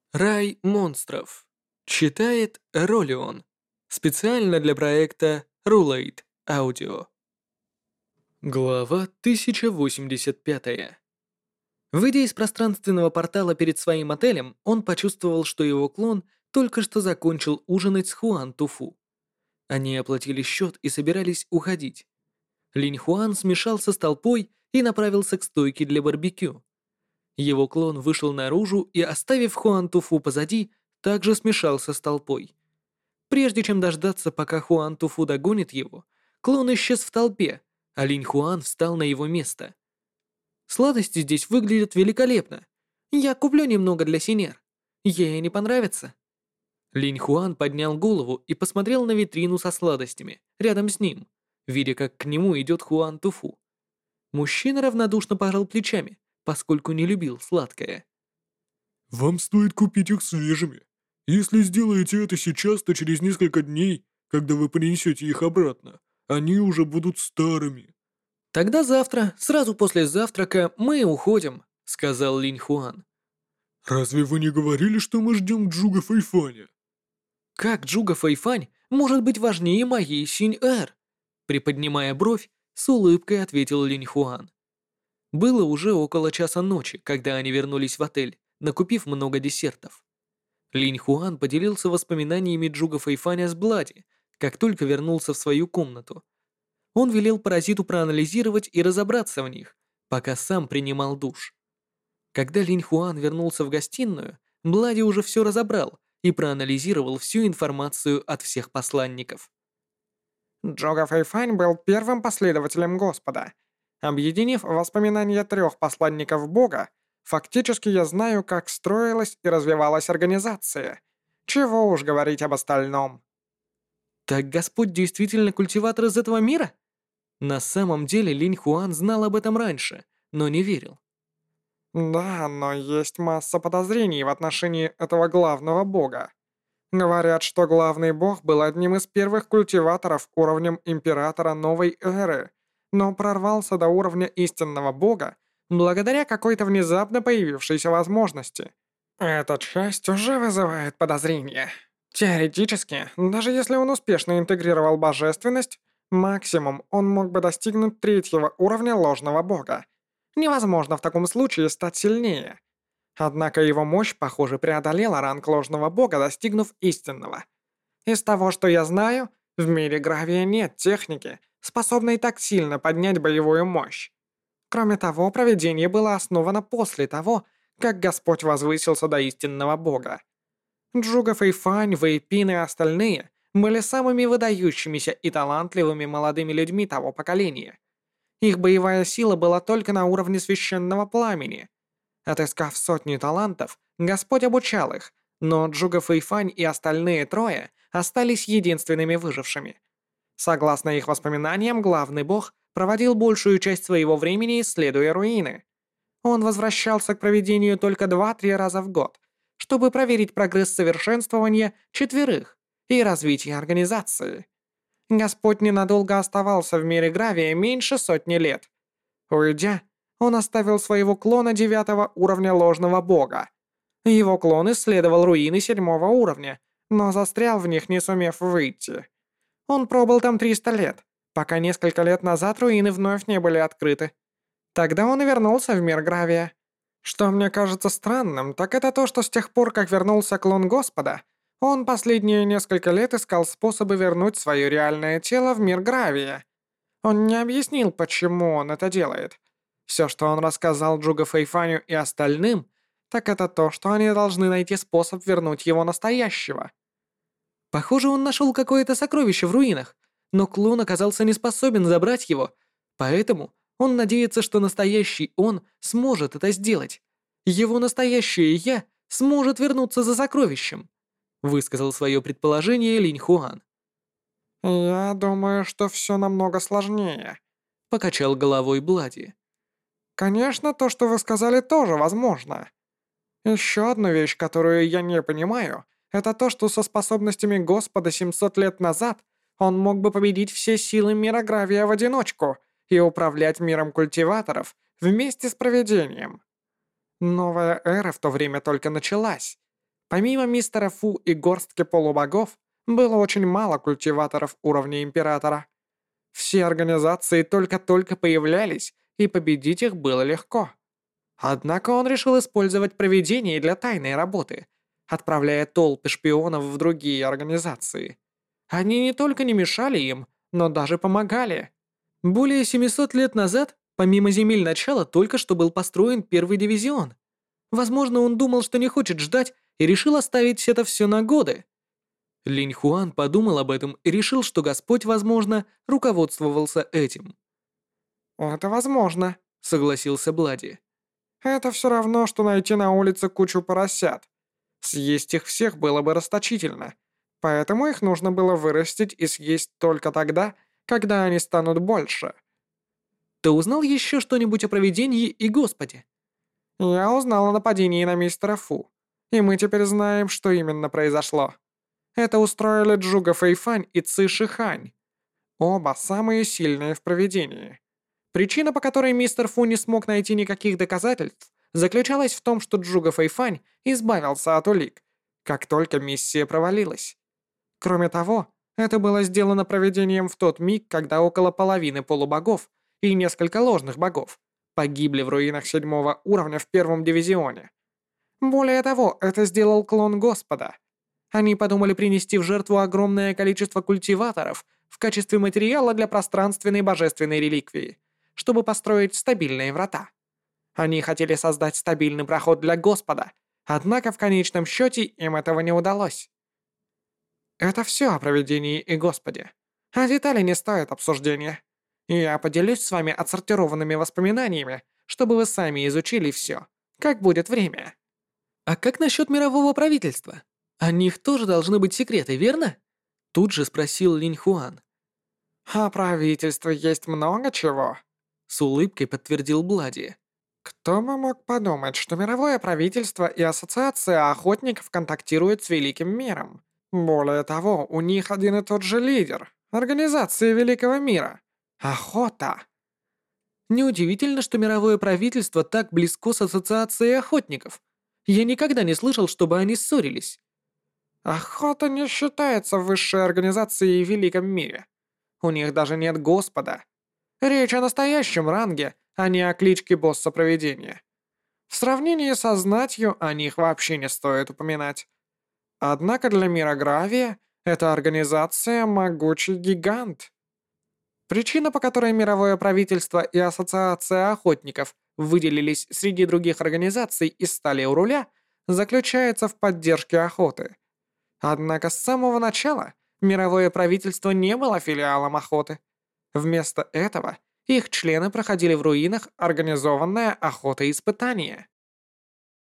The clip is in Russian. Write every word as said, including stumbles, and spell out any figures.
Рай монстров. Читает Ролион. Специально для проекта Rulate Audio. Глава тысяча восемьдесят пять. Выйдя из пространственного портала перед своим отелем, он почувствовал, что его клон только что закончил ужинать с Хуан Туфу. Они оплатили счет и собирались уходить. Линь Хуан смешался с толпой и направился к стойке для барбекю. Его клон вышел наружу и, оставив Хуан Туфу позади, также смешался с толпой. Прежде чем дождаться, пока Хуан Туфу догонит его, клон исчез в толпе, а Линь Хуан встал на его место. Сладости здесь выглядят великолепно. Я куплю немного для Синер. Ей не понравится. Линь Хуан поднял голову и посмотрел на витрину со сладостями, рядом с ним, видя, как к нему идет Хуан Туфу. Мужчина равнодушно пожал плечами, поскольку не любил сладкое. Вам стоит купить их свежими. Если сделаете это сейчас, то через несколько дней, когда вы принесете их обратно, они уже будут старыми. «Тогда завтра, сразу после завтрака, мы уходим», — сказал Линь Хуан. Разве вы не говорили, что мы ждем Джуга Фэйфаня? «Как Джуга Фэйфань может быть важнее моей Синь-Эр?» Приподнимая бровь, с улыбкой ответил Линь Хуан. Было уже около часа ночи, когда они вернулись в отель, накупив много десертов. Линь Хуан поделился воспоминаниями Джуга Фэйфаня с Блади, как только вернулся в свою комнату. Он велел паразиту проанализировать и разобраться в них, пока сам принимал душ. Когда Линь Хуан вернулся в гостиную, Блади уже все разобрал и проанализировал всю информацию от всех посланников. Джога Фэйфань был первым последователем Господа. Объединив воспоминания трех посланников Бога, фактически я знаю, как строилась и развивалась организация. Чего уж говорить об остальном. Так Господь действительно культиватор из этого мира? На самом деле Линь Хуан знал об этом раньше, но не верил. Да, но есть масса подозрений в отношении этого главного бога. Говорят, что главный бог был одним из первых культиваторов уровнем императора новой эры, но прорвался до уровня истинного бога благодаря какой-то внезапно появившейся возможности. Эта часть уже вызывает подозрения. Теоретически, даже если он успешно интегрировал божественность, максимум он мог бы достигнуть третьего уровня ложного бога. Невозможно в таком случае стать сильнее. Однако его мощь, похоже, преодолела ранг ложного бога, достигнув истинного. Из того, что я знаю, в мире Гравия нет техники, способной так сильно поднять боевую мощь. Кроме того, провидение было основано после того, как Господь возвысился до истинного бога. Джуга Фэйфань, Вэйпин и остальные были самыми выдающимися и талантливыми молодыми людьми того поколения. Их боевая сила была только на уровне священного пламени. Отыскав сотни талантов, Господь обучал их, но Джуга Фэйфань и остальные трое остались единственными выжившими. Согласно их воспоминаниям, главный бог проводил большую часть своего времени, исследуя руины. Он возвращался к проведению только два-три раза в год, чтобы проверить прогресс совершенствования четверых и развития организации. Господь ненадолго оставался в мире Гравия меньше сотни лет. Уйдя, он оставил своего клона девятого уровня ложного бога. Его клон исследовал руины седьмого уровня, но застрял в них, не сумев выйти. Он пробыл там триста лет, пока несколько лет назад руины вновь не были открыты. Тогда он и вернулся в мир Гравия. Что мне кажется странным, так это то, что с тех пор, как вернулся клон Господа, он последние несколько лет искал способы вернуть свое реальное тело в мир Гравия. Он не объяснил, почему он это делает. Все, что он рассказал Джуга Фэйфаню и остальным, так это то, что они должны найти способ вернуть его настоящего. Похоже, он нашел какое-то сокровище в руинах, но клон оказался не способен забрать его, поэтому он надеется, что настоящий он сможет это сделать. Его настоящее «я» сможет вернуться за сокровищем, высказал свое предположение Линь Хуан. «Я думаю, что все намного сложнее», — Покачал головой Блади. «Конечно, то, что вы сказали, тоже возможно. Еще одна вещь, которую я не понимаю, это то, что со способностями Господа семьсот лет назад он мог бы победить все силы мира Гравия в одиночку и управлять миром культиваторов вместе с провидением. Новая эра в то время только началась. Помимо мистера Фу и горстки полубогов, было очень мало культиваторов уровня Императора. Все организации только-только появлялись, и победить их было легко. Однако он решил использовать провидение для тайной работы, отправляя толпы шпионов в другие организации. Они не только не мешали им, но даже помогали. Более семисот лет назад, помимо земель начала, только что был построен первый дивизион. Возможно, он думал, что не хочет ждать, и решил оставить это все на годы. Линь Хуан подумал об этом и решил, что Господь, возможно, руководствовался этим. «Это возможно», — Согласился Блади. Это все равно, что найти на улице кучу поросят. Съесть их всех было бы расточительно, поэтому их нужно было вырастить и съесть только тогда, когда они станут больше. Ты узнал еще что-нибудь о провидении и Господе? Я узнал о нападении на мистера Фу, и мы теперь знаем, что именно произошло. Это устроили Джуга Фэйфань и Ци Шихань. Оба самые сильные в провидении. Причина, по которой мистер Фу не смог найти никаких доказательств, заключалась в том, что Джуга Фэйфань избавился от улик, как только миссия провалилась. Кроме того, это было сделано провидением в тот миг, когда около половины полубогов и несколько ложных богов погибли в руинах седьмого уровня в первом дивизионе. Более того, это сделал клон Господа. Они подумали принести в жертву огромное количество культиваторов в качестве материала для пространственной божественной реликвии, чтобы построить стабильные врата. Они хотели создать стабильный проход для Господа, однако в конечном счете им этого не удалось. Это все о провидении и Господе. А детали не стоят обсуждения. Я поделюсь с вами отсортированными воспоминаниями, чтобы вы сами изучили все, как будет время. А как насчет мирового правительства? О них тоже должны быть секреты, верно? Тут же спросил Линь Хуан. О правительстве есть много чего. С улыбкой подтвердил Блади. Кто бы мог подумать, что мировое правительство и ассоциация охотников контактируют с Великим миром? Более того, у них один и тот же лидер – Организация Великого мира. Охота. Неудивительно, что мировое правительство так близко с ассоциацией охотников. Я никогда не слышал, чтобы они ссорились. Охота не считается высшей организацией в Великом мире. У них даже нет Господа. Речь о настоящем ранге, а не о кличке босса провидения. В сравнении со знатью о них вообще не стоит упоминать. Однако для мира Гравия эта организация могучий гигант. Причина, по которой мировое правительство и ассоциация охотников выделились среди других организаций и стали у руля, заключается в поддержке охоты. Однако с самого начала мировое правительство не было филиалом охоты. Вместо этого их члены проходили в руинах организованная охота-испытания.